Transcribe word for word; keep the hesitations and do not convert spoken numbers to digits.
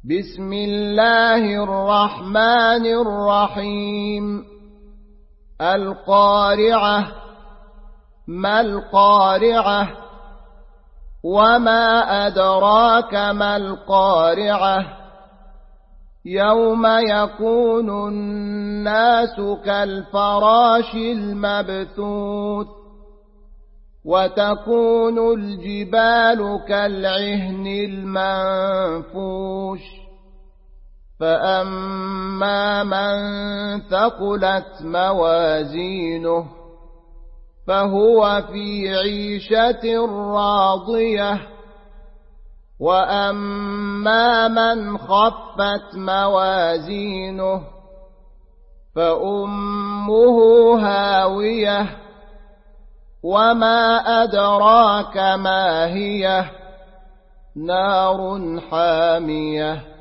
بسم الله الرحمن الرحيم القارعة. ما القارعة؟ وما أدراك ما القارعة؟ يوم يكون الناس كالفراش المبثوث وتكون الجبال كالعهن المنفوش فأما من ثقلت موازينه فهو في عيشة راضية وأما من خفت موازينه فأمه هاوية وما أدراك ما هي نار حامية